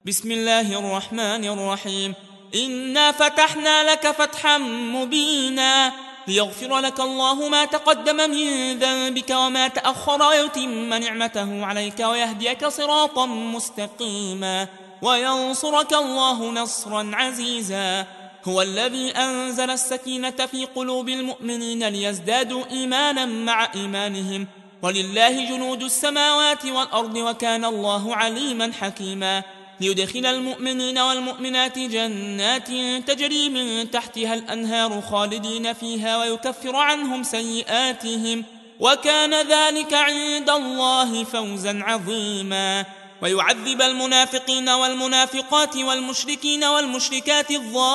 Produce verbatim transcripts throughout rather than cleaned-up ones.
بسم الله الرحمن الرحيم. إنا فتحنا لك فتحا مبينا ليغفر لك الله ما تقدم من ذنبك وما تأخر ويتم نعمته عليك ويهديك صراطا مستقيما وينصرك الله نصرا عزيزا. هو الذي أنزل السكينة في قلوب المؤمنين ليزدادوا إيمانا مع إيمانهم ولله جنود السماوات والأرض وكان الله عليما حكيما. ليدخل المؤمنين والمؤمنات جنات تجري من تحتها الأنهار خالدين فيها ويكفر عنهم سيئاتهم وكان ذلك عند الله فوزا عظيما. ويعذب المنافقين والمنافقات والمشركين والمشركات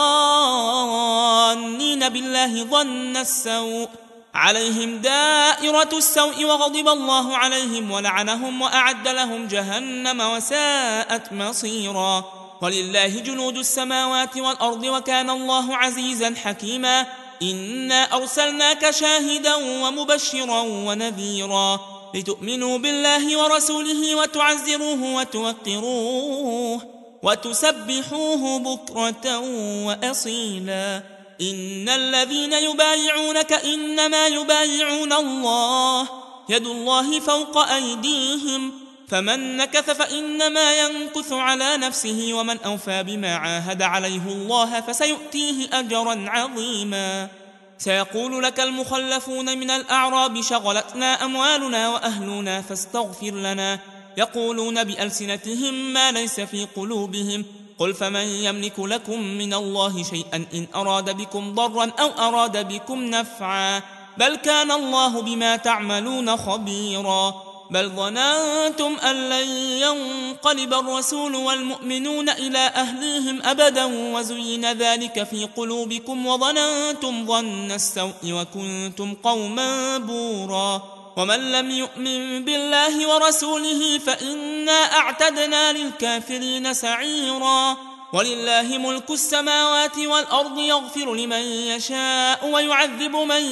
الظانين بالله ظن السوء عليهم دائرة السوء وغضب الله عليهم ولعنهم وأعد لهم جهنم وساءت مصيرا. ولله جنود السماوات والأرض وكان الله عزيزا حكيما. إنا أرسلناك شاهدا ومبشرا ونذيرا لتؤمنوا بالله ورسوله وتعزروه وتوقروه وتسبحوه بكرة وأصيلا. إن الذين يبايعونك إنما يبايعون الله يد الله فوق أيديهم فمن نكث فإنما ينكث على نفسه ومن أوفى بما عاهد عليه الله فسيؤتيه أجرا عظيما. سيقول لك المخلفون من الأعراب شغلتنا أموالنا وأهلنا فاستغفر لنا يقولون بألسنتهم ما ليس في قلوبهم قل فمن يملك لكم من الله شيئا إن أراد بكم ضرا أو أراد بكم نفعا بل كان الله بما تعملون خبيرا. بل ظننتم أن لن ينقلب الرسول والمؤمنون إلى أهليهم أبدا وزين ذلك في قلوبكم وظننتم ظن السوء وكنتم قوما بورا. ومن لم يؤمن بالله ورسوله فإنا أعتدنا للكافرين سعيرا. ولله ملك السماوات والأرض يغفر لمن يشاء ويعذب من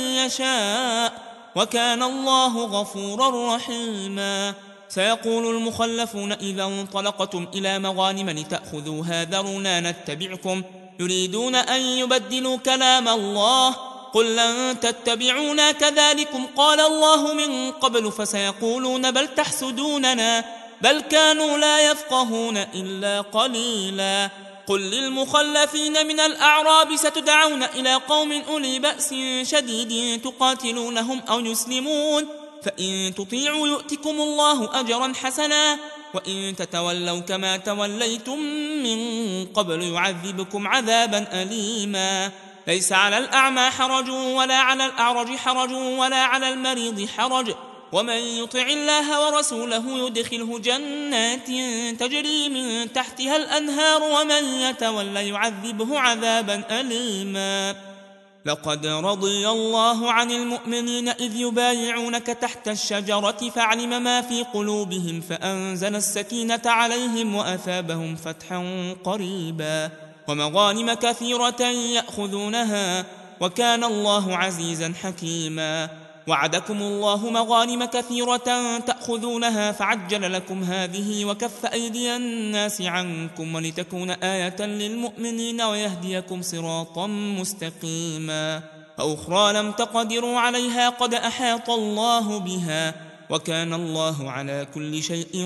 يشاء وكان الله غفورا رحيما. سيقول المخلفون إذا انطلقتم إلى مغانم لتأخذوها ذرونا نتبعكم يريدون أن يبدلوا كلام الله قل لن تتبعونا كذلكم قال الله من قبل فسيقولون بل تحسدوننا بل كانوا لا يفقهون إلا قليلا. قل للمخلفين من الأعراب ستدعون إلى قوم أولي بأس شديد تقاتلونهم أو يسلمون فإن تطيعوا يؤتكم الله أجرا حسنا وإن تتولوا كما توليتم من قبل يعذبكم عذابا أليما. ليس على الأعمى حرج ولا على الأعرج حرج ولا على المريض حرج ومن يطع الله ورسوله يدخله جنات تجري من تحتها الأنهار ومن يتولى يعذبه عذابا أليما. لقد رضي الله عن المؤمنين إذ يبايعونك تحت الشجرة فعلم ما في قلوبهم فأنزل السكينة عليهم وأثابهم فتحا قريبا ومغانم كثيرة يأخذونها وكان الله عزيزا حكيما. وعدكم الله مغانم كثيرة تأخذونها فعجل لكم هذه وكف أيدي الناس عنكم ولتكون آية للمؤمنين ويهديكم صراطا مستقيما. وأخرى لم تقدروا عليها قد أحاط الله بها وكان الله على كل شيء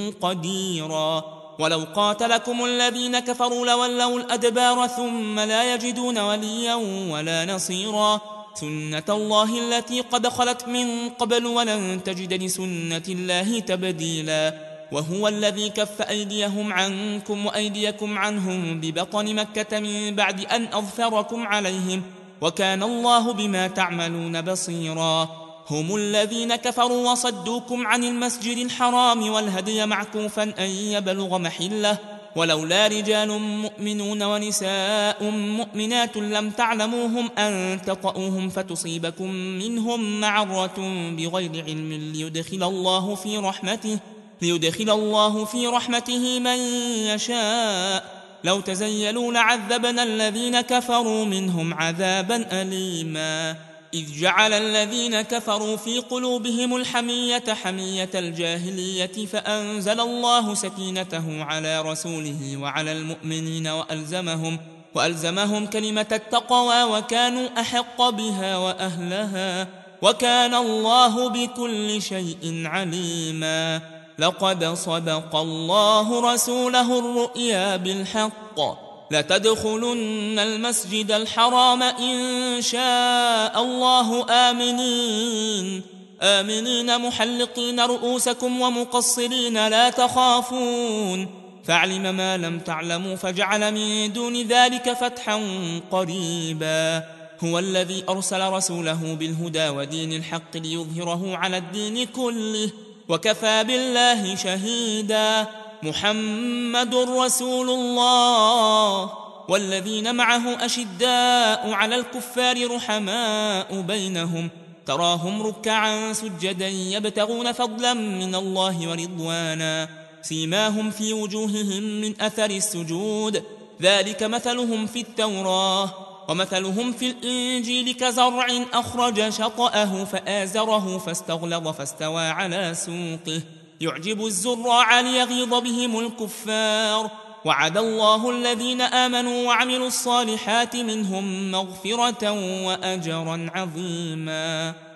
قديرا. ولو قاتلكم الذين كفروا لولوا الأدبار ثم لا يجدون وليا ولا نصيرا. سنة الله التي قد خلت من قبل ولن تجد لسنة الله تبديلا. وهو الذي كف أيديهم عنكم وأيديكم عنهم ببطن مكة من بعد أن أظفركم عليهم وكان الله بما تعملون بصيرا. هم الذين كفروا وصدوكم عن المسجد الحرام والهدي معكوفا أن يبلغ محله ولولا رجال مؤمنون ونساء مؤمنات لم تعلموهم أن تطؤوهم فتصيبكم منهم معرة بغير علم ليدخل الله في رحمته ليدخل الله في رحمته من يشاء لو تزيلوا لعذبنا الذين كفروا منهم عذابا أليما. إذ جعل الذين كفروا في قلوبهم الحمية حمية الجاهلية فأنزل الله سكينته على رسوله وعلى المؤمنين وألزمهم, وألزمهم كلمة التقوى وكانوا أحق بها وأهلها وكان الله بكل شيء عليما. لقد صدق الله رسوله الرؤيا بالحق لتدخلن المسجد الحرام إن شاء الله آمنين آمنين محلقين رؤوسكم ومقصرين لا تخافون فاعلم ما لم تعلموا فجعل من دون ذلك فتحا قريبا. هو الذي أرسل رسوله بالهدى ودين الحق ليظهره على الدين كله وكفى بالله شهيدا. محمد رسول الله والذين معه أشداء على الكفار رحماء بينهم تراهم ركعا سجدا يبتغون فضلا من الله ورضوانا سيماهم في وجوههم من أثر السجود ذلك مثلهم في التوراة ومثلهم في الإنجيل كزرع أخرج شطأه فآزره فاستغلظ فاستوى على سوقه يعجب الزراع ليغيظ بهم الكفار وعد الله الذين آمنوا وعملوا الصالحات منهم مغفرة وأجرا عظيما.